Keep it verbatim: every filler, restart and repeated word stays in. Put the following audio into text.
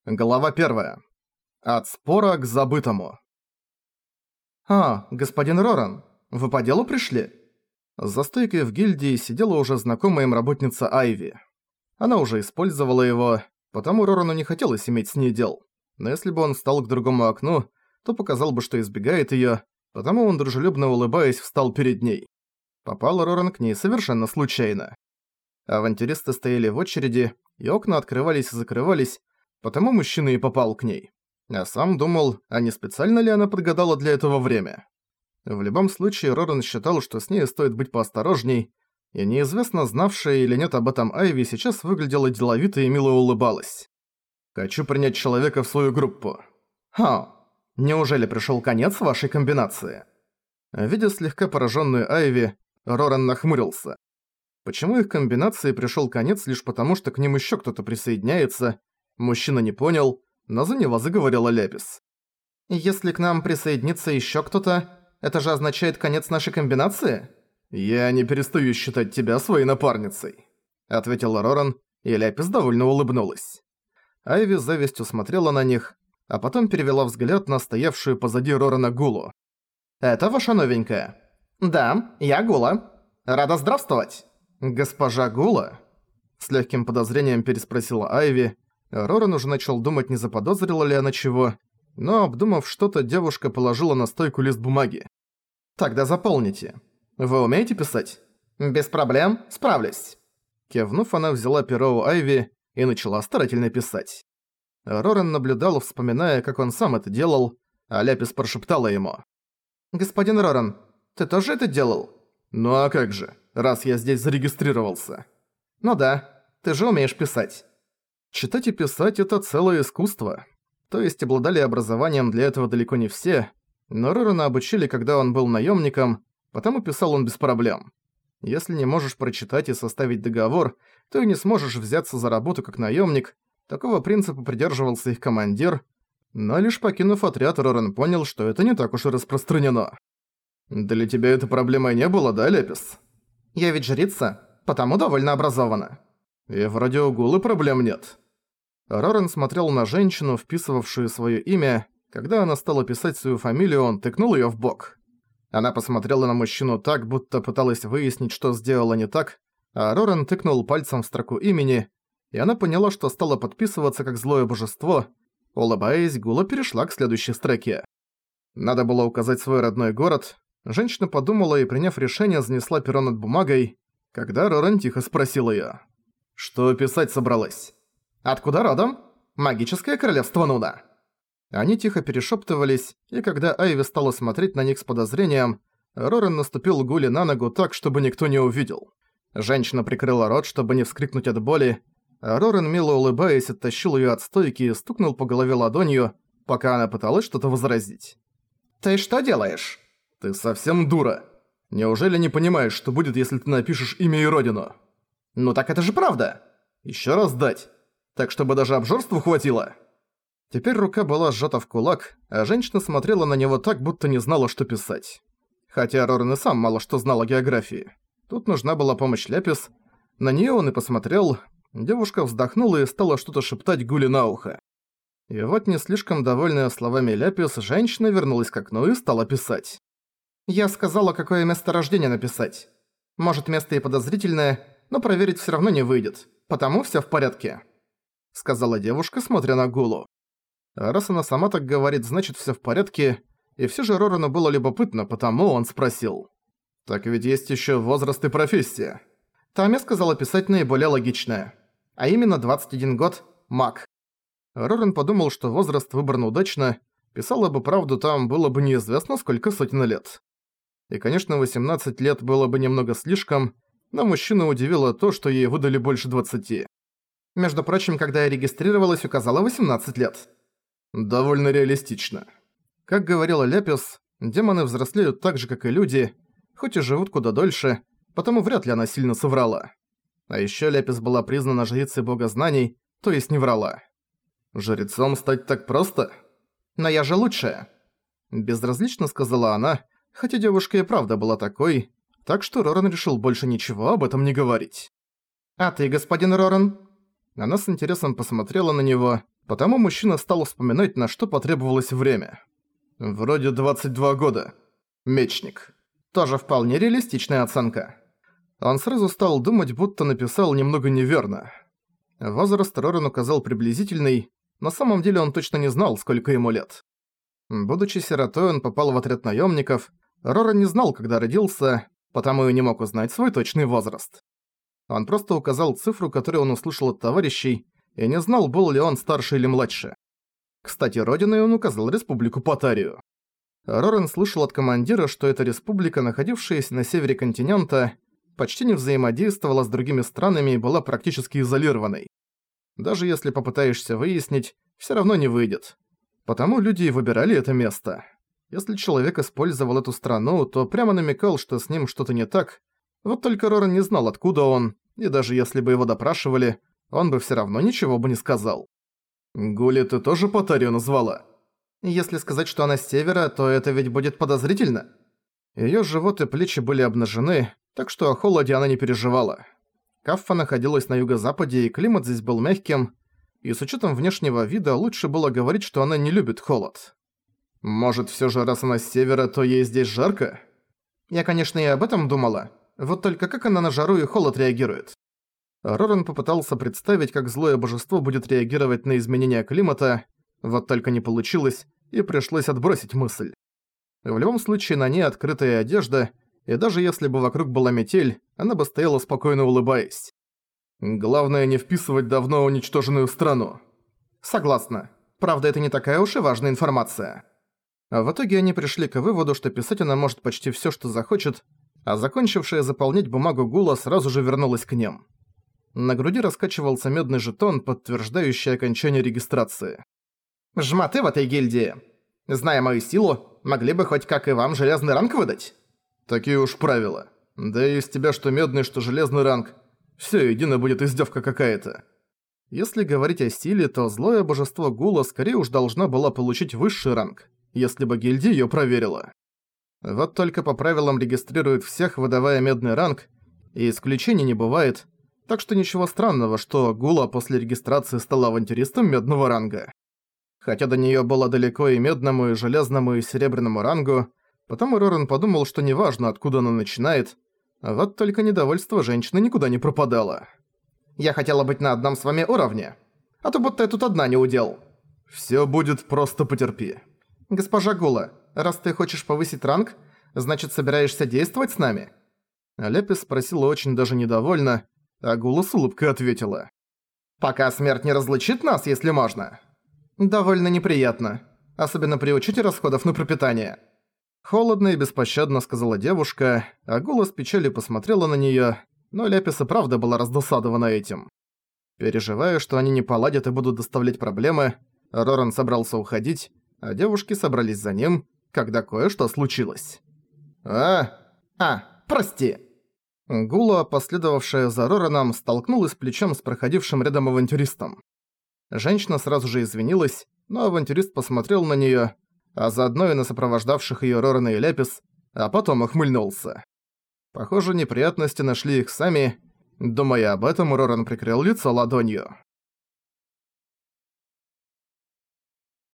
Глава первая. От спора к забытому. «А, господин Роран, вы по делу пришли?» За стойкой в гильдии сидела уже знакомая им работница Айви. Она уже использовала его, потому Рорану не хотелось иметь с ней дел. Но если бы он встал к другому окну, то показал бы, что избегает её, потому он, дружелюбно улыбаясь, встал перед ней. Попал Роран к ней совершенно случайно. Авантюристы стояли в очереди, и окна открывались и закрывались, потому мужчина и попал к ней. А сам думал, а не специально ли она подгадала для этого время. В любом случае, Роран считал, что с ней стоит быть поосторожней, и неизвестно, знавшая или нет об этом Айви, сейчас выглядела деловито и мило улыбалась. «Хочу принять человека в свою группу». «Ха, неужели пришёл конец вашей комбинации?» Видя слегка поражённую Айви, Роран нахмурился. Почему их комбинации пришёл конец лишь потому, что к ним ещё кто-то присоединяется, мужчина не понял, но за него заговорила Ляпис. «Если к нам присоединится ещё кто-то, это же означает конец нашей комбинации?» «Я не перестаю считать тебя своей напарницей», — ответил Роран, и Ляпис довольно улыбнулась. Айви с завистью смотрела на них, а потом перевела взгляд на стоявшую позади Рорана Гулу. «Это ваша новенькая?» «Да, я Гула. Рада здравствовать!» «Госпожа Гула?» С легким подозрением переспросила Айви. Роран уже начал думать, не заподозрила ли она чего, но, обдумав что-то, девушка положила на стойку лист бумаги. «Тогда заполните. Вы умеете писать?» «Без проблем, справлюсь». Кивнув, она взяла перо у Айви и начала старательно писать. Роран наблюдал, вспоминая, как он сам это делал, а Ляпис прошептала ему. «Господин Роран, ты тоже это делал?» «Ну а как же, раз я здесь зарегистрировался». «Ну да, ты же умеешь писать». Читать и писать – это целое искусство. То есть обладали образованием для этого далеко не все, но Рорана обучили, когда он был наемником, потому писал он без проблем. Если не можешь прочитать и составить договор, то и не сможешь взяться за работу как наемник. Такого принципа придерживался их командир, но лишь покинув отряд, Роран понял, что это не так уж и распространено. «Для тебя эта проблема не была, да, Лепис?» «Я ведь жрица, потому довольно образована». «И вроде у Гулы проблем нет». Роран смотрел на женщину, вписывавшую своё имя. Когда она стала писать свою фамилию, он тыкнул её в бок. Она посмотрела на мужчину так, будто пыталась выяснить, что сделала не так, а Роран тыкнул пальцем в строку имени, и она поняла, что стала подписываться как злое божество. Улыбаясь, Гула перешла к следующей строке. Надо было указать свой родной город. Женщина подумала и, приняв решение, занесла перо над бумагой, когда Роран тихо спросил её. «Что писать собралась?» «Откуда родом? Магическое королевство Нуда». Они тихо перешептывались, и когда Айви стала смотреть на них с подозрением, Роран наступил Гуле на ногу так, чтобы никто не увидел. Женщина прикрыла рот, чтобы не вскрикнуть от боли, а Роран, мило улыбаясь, оттащил её от стойки и стукнул по голове ладонью, пока она пыталась что-то возразить. «Ты что делаешь?» «Ты совсем дура. Неужели не понимаешь, что будет, если ты напишешь имя и родину?» «Ну так это же правда!» «Ещё раз дать. Так, чтобы даже обжорству хватило». Теперь рука была сжата в кулак, а женщина смотрела на него так, будто не знала, что писать. Хотя Роран и сам мало что знал о географии. Тут нужна была помощь Ляпис. На неё он и посмотрел. Девушка вздохнула и стала что-то шептать Гуле на ухо. И вот, не слишком довольная словами Ляпис, женщина вернулась к окну и стала писать. «Я сказала, какое место рождения написать. Может, место и подозрительное, но проверить всё равно не выйдет, потому всё в порядке», — сказала девушка, смотря на Гулу. А раз она сама так говорит, значит всё в порядке, и всё же Рорану было любопытно, потому он спросил. «Так ведь есть ещё возраст и профессия». Там я сказала писать наиболее логичное. А именно двадцать один год – маг. Роран подумал, что возраст выбран удачно, писала бы правду, там было бы неизвестно сколько сотен лет. И, конечно, восемнадцать лет было бы немного слишком, но мужчину удивило то, что ей выдали больше двадцати. Между прочим, когда я регистрировалась, указала восемнадцать лет. Довольно реалистично. Как говорила Ляпис, демоны взрослеют так же, как и люди, хоть и живут куда дольше, потому вряд ли она сильно соврала. А ещё Ляпис была признана жрицей бога знаний, то есть не врала. «Жрецом стать так просто?» «Но я же лучшая!» Безразлично сказала она, хотя девушка и правда была такой, так что Роран решил больше ничего об этом не говорить. «А ты, господин Роран?» Она с интересом посмотрела на него, Потому мужчина стал вспоминать, на что потребовалось время. Вроде двадцать два года. Мечник. Тоже вполне реалистичная оценка. Он сразу стал думать, будто написал немного неверно. Возраст Роран указал приблизительный, на самом деле он точно не знал, сколько ему лет. Будучи сиротой, он попал в отряд наемников. Роран не знал, когда родился, потому и не мог узнать свой точный возраст. Он просто указал цифру, которую он услышал от товарищей, и не знал, был ли он старше или младше. Кстати, родиной он указал республику Патарию. Роран слышал от командира, что эта республика, находившаяся на севере континента, почти не взаимодействовала с другими странами и была практически изолированной. Даже если попытаешься выяснить, всё равно не выйдет. Потому люди и выбирали это место. Если человек использовал эту страну, то прямо намекал, что с ним что-то не так. Вот только Роран не знал, откуда он, и даже если бы его допрашивали, он бы всё равно ничего бы не сказал. «Гули ты тоже Патарию назвала?» «Если сказать, что она с севера, то это ведь будет подозрительно». Её живот и плечи были обнажены, так что о холоде она не переживала. Каффа находилась на юго-западе, и климат здесь был мягким, и с учётом внешнего вида лучше было говорить, что она не любит холод. «Может, всё же раз она с севера, то ей здесь жарко?» «Я, конечно, и об этом думала. Вот только как она на жару и холод реагирует?» Роран попытался представить, как злое божество будет реагировать на изменения климата, вот только не получилось, и пришлось отбросить мысль. В любом случае, на ней открытая одежда, и даже если бы вокруг была метель, она бы стояла спокойно улыбаясь. Главное не вписывать давно уничтоженную страну. Согласна. Правда, это не такая уж и важная информация. А в итоге они пришли к выводу, что писать она может почти всё, что захочет, а закончившая заполнять бумагу Гула сразу же вернулась к ним. На груди раскачивался медный жетон, подтверждающий окончание регистрации. «Жмоты в этой гильдии. Зная мою силу, могли бы хоть как и вам железный ранг выдать?» «Такие уж правила. Да и из тебя что медный, что железный ранг. Всё едино будет издевка какая-то». Если говорить о силе, то злое божество Гула скорее уж должна была получить высший ранг, если бы гильдия её проверила. Вот только по правилам регистрируют всех, выдавая медный ранг, и исключений не бывает, так что ничего странного, что Гула после регистрации стала авантюристом медного ранга. Хотя до неё было далеко и медному, и железному, и серебряному рангу, потому Роран подумал, что неважно, откуда она начинает, вот только недовольство женщины никуда не пропадало. «Я хотела быть на одном с вами уровне, а то будто я тут одна не удел». «Всё будет, просто потерпи». «Госпожа Гула, раз ты хочешь повысить ранг, значит, собираешься действовать с нами?» Лепис спросила очень даже недовольно, а Гула с улыбкой ответила. «Пока смерть не разлучит нас, если можно». «Довольно неприятно, особенно при учете расходов на пропитание». Холодно и беспощадно сказала девушка, а Гула с печалью посмотрела на неё, но Лепис и правда была раздосадована этим. Переживая, что они не поладят и будут доставлять проблемы, Роран собрался уходить, а девушки собрались за ним, когда кое-что случилось. «А, а, прости!» Гула, последовавшая за Рораном, столкнулась плечом с проходившим рядом авантюристом. Женщина сразу же извинилась, но авантюрист посмотрел на неё, а заодно и на сопровождавших её Рорана и Лепис, а потом ухмыльнулся. Похоже, неприятности нашли их сами. Думая об этом, Роран прикрыл лицо ладонью.